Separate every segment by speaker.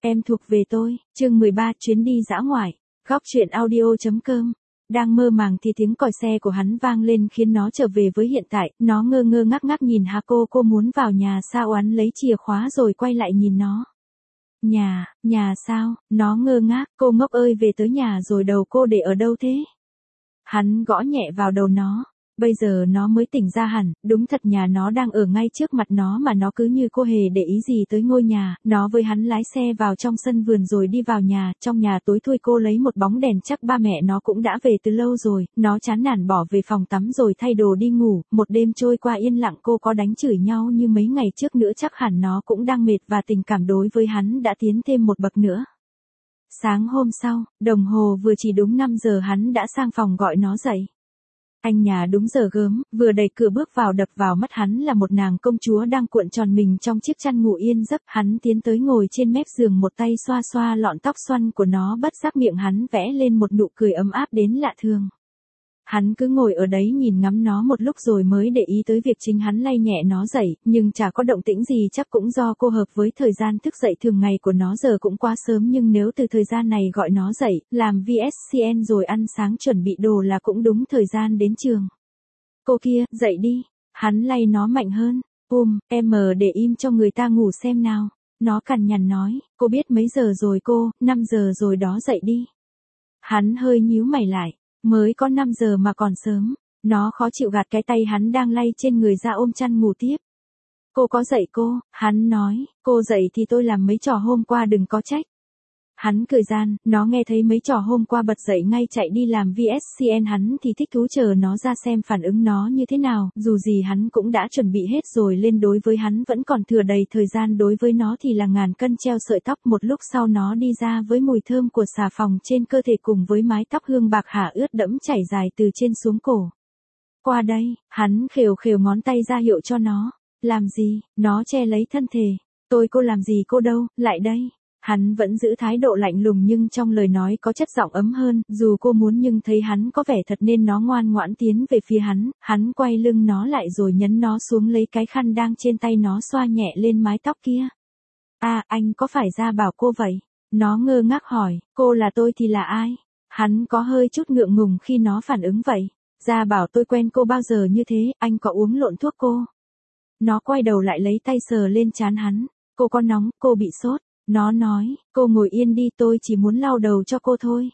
Speaker 1: Em thuộc về tôi, chương 13 chuyến đi dã ngoại. Góc truyện audio.com. Đang mơ màng thì tiếng còi xe của hắn vang lên khiến nó trở về với hiện tại, nó ngơ ngơ ngác ngác nhìn cô muốn vào nhà sao oán lấy chìa khóa rồi quay lại nhìn nó. Nhà sao, nó ngơ ngác, cô ngốc ơi về tới nhà rồi đầu cô để ở đâu thế? Hắn gõ nhẹ vào đầu nó. Bây giờ nó mới tỉnh ra hẳn, đúng thật nhà nó đang ở ngay trước mặt nó mà nó cứ như cô hề để ý gì tới ngôi nhà, nó với hắn lái xe vào trong sân vườn rồi đi vào nhà, trong nhà tối thui cô lấy một bóng đèn chắc ba mẹ nó cũng đã về từ lâu rồi, nó chán nản bỏ về phòng tắm rồi thay đồ đi ngủ, một đêm trôi qua yên lặng cô có đánh chửi nhau như mấy ngày trước nữa chắc hẳn nó cũng đang mệt và tình cảm đối với hắn đã tiến thêm một bậc nữa. Sáng hôm sau, đồng hồ vừa chỉ đúng 5 giờ hắn đã sang phòng gọi nó dậy. Anh nhà đúng giờ gớm, vừa đẩy cửa bước vào đập vào mắt hắn là một nàng công chúa đang cuộn tròn mình trong chiếc chăn ngủ yên giấc. Hắn tiến tới ngồi trên mép giường một tay xoa xoa lọn tóc xoăn của nó bất giác miệng hắn vẽ lên một nụ cười ấm áp đến lạ thường. Hắn cứ ngồi ở đấy nhìn ngắm nó một lúc rồi mới để ý tới việc chính hắn lay nhẹ nó dậy, nhưng chả có động tĩnh gì chắc cũng do cô hợp với thời gian thức dậy thường ngày của nó giờ cũng quá sớm nhưng nếu từ thời gian này gọi nó dậy, làm VSCN rồi ăn sáng chuẩn bị đồ là cũng đúng thời gian đến trường. Cô kia, dậy đi, hắn lay nó mạnh hơn, em để im cho người ta ngủ xem nào. Nó cằn nhằn nói, cô biết mấy giờ rồi cô, 5 giờ rồi đó dậy đi. Hắn hơi nhíu mày lại. Mới có 5 giờ mà còn sớm, nó khó chịu gạt cái tay hắn đang lay trên người ra ôm chăn ngủ tiếp. Cô có dậy cô, hắn nói, cô dậy thì tôi làm mấy trò hôm qua đừng có trách. Hắn cười gian, nó nghe thấy mấy trò hôm qua bật dậy ngay chạy đi làm VSCN hắn thì thích thú chờ nó ra xem phản ứng nó như thế nào, dù gì hắn cũng đã chuẩn bị hết rồi lên đối với hắn vẫn còn thừa đầy thời gian đối với nó thì là ngàn cân treo sợi tóc một lúc sau nó đi ra với mùi thơm của xà phòng trên cơ thể cùng với mái tóc hương bạc hà ướt đẫm chảy dài từ trên xuống cổ. Qua đây, hắn khều khều ngón tay ra hiệu cho nó, làm gì, nó che lấy thân thể, cô làm gì cô đâu, lại đây. Hắn vẫn giữ thái độ lạnh lùng nhưng trong lời nói có chất giọng ấm hơn, dù cô muốn nhưng thấy hắn có vẻ thật nên nó ngoan ngoãn tiến về phía hắn quay lưng nó lại rồi nhấn nó xuống lấy cái khăn đang trên tay nó xoa nhẹ lên mái tóc kia. Anh có phải ra bảo cô vậy? Nó ngơ ngác hỏi, cô là tôi thì là ai? Hắn có hơi chút ngượng ngùng khi nó phản ứng vậy. Ra bảo tôi quen cô bao giờ như thế, anh có uống lộn thuốc cô? Nó quay đầu lại lấy tay sờ lên trán hắn, cô có nóng, cô bị sốt. Nó nói, cô ngồi yên đi tôi chỉ muốn lau đầu cho cô thôi.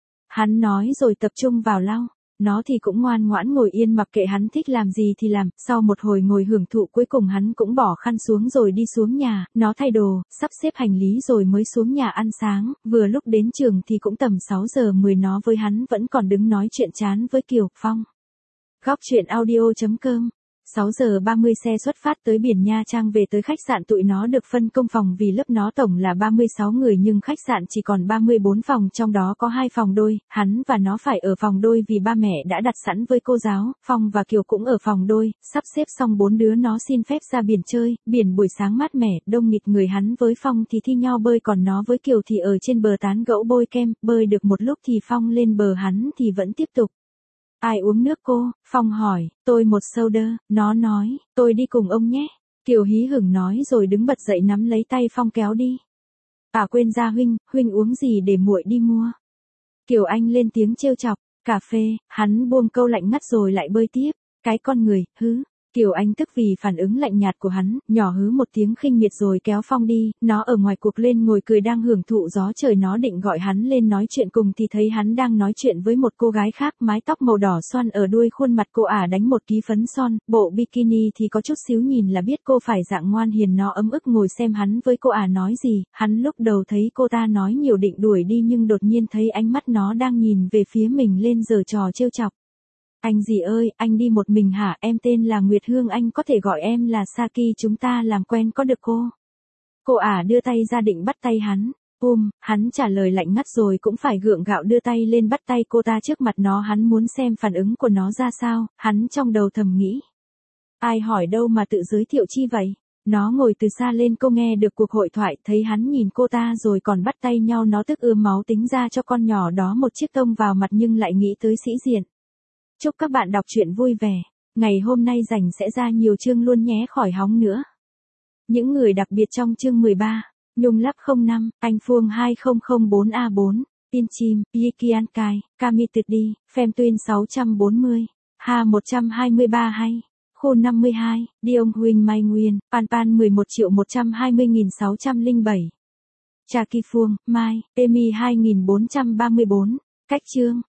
Speaker 1: Hắn nói rồi tập trung vào lau. Nó thì cũng ngoan ngoãn ngồi yên mặc kệ hắn thích làm gì thì làm. Sau một hồi ngồi hưởng thụ cuối cùng hắn cũng bỏ khăn xuống rồi đi xuống nhà. Nó thay đồ, sắp xếp hành lý rồi mới xuống nhà ăn sáng. Vừa lúc đến trường thì cũng tầm 6 giờ 10 nó với hắn vẫn còn đứng nói chuyện chán với Kiều Phong. Góc truyện audio.com. 6 giờ 30 xe xuất phát tới biển Nha Trang về tới khách sạn tụi nó được phân công phòng vì lớp nó tổng là 36 người nhưng khách sạn chỉ còn 34 phòng trong đó có 2 phòng đôi, hắn và nó phải ở phòng đôi vì ba mẹ đã đặt sẵn với cô giáo, Phong và Kiều cũng ở phòng đôi, sắp xếp xong 4 đứa nó xin phép ra biển chơi, biển buổi sáng mát mẻ, đông nghịt người hắn với Phong thì thi nhau bơi còn nó với Kiều thì ở trên bờ tán gẫu bôi kem, bơi được một lúc thì Phong lên bờ hắn thì vẫn tiếp tục. Ai uống nước cô? Phong hỏi, tôi một soda, nó nói, tôi đi cùng ông nhé. Kiều hí hửng nói rồi đứng bật dậy nắm lấy tay Phong kéo đi. Quên ra huynh uống gì để muội đi mua. Kiều Anh lên tiếng trêu chọc, cà phê, hắn buông câu lạnh ngắt rồi lại bơi tiếp, cái con người, hứ. Kiều Anh tức vì phản ứng lạnh nhạt của hắn, nhỏ hứ một tiếng khinh miệt rồi kéo Phong đi, nó ở ngoài cuộc lên ngồi cười đang hưởng thụ gió trời nó định gọi hắn lên nói chuyện cùng thì thấy hắn đang nói chuyện với một cô gái khác mái tóc màu đỏ xoăn ở đuôi khuôn mặt cô đánh một ký phấn son, bộ bikini thì có chút xíu nhìn là biết cô phải dạng ngoan hiền nó ấm ức ngồi xem hắn với cô nói gì, hắn lúc đầu thấy cô ta nói nhiều định đuổi đi nhưng đột nhiên thấy ánh mắt nó đang nhìn về phía mình lên giở trò trêu chọc. Anh gì ơi, anh đi một mình hả? Em tên là Nguyệt Hương anh có thể gọi em là Saki chúng ta làm quen có được cô? Cô đưa tay ra định bắt tay hắn. Hắn trả lời lạnh ngắt rồi cũng phải gượng gạo đưa tay lên bắt tay cô ta trước mặt nó hắn muốn xem phản ứng của nó ra sao, hắn trong đầu thầm nghĩ. Ai hỏi đâu mà tự giới thiệu chi vậy? Nó ngồi từ xa lên cô nghe được cuộc hội thoại thấy hắn nhìn cô ta rồi còn bắt tay nhau nó tức ưa máu tính ra cho con nhỏ đó một chiếc tông vào mặt nhưng lại nghĩ tới sĩ diện. Chúc các bạn đọc truyện vui vẻ. Ngày hôm nay rảnh sẽ ra nhiều chương luôn nhé khỏi hóng nữa. Những người đặc biệt trong chương 13. Nhung lắp 05, anh Phuông 2004A4, Tin chim, Yikian Kai, Kami Tuyệt Đi, Phem Tuyên 640, Ha 123 hay, Khu 52, Diong Huỳnh Mai Nguyên, Pan Pan 11.120.607. Cha Ki Phuông, Mai, Emi 2434, Cách Chương.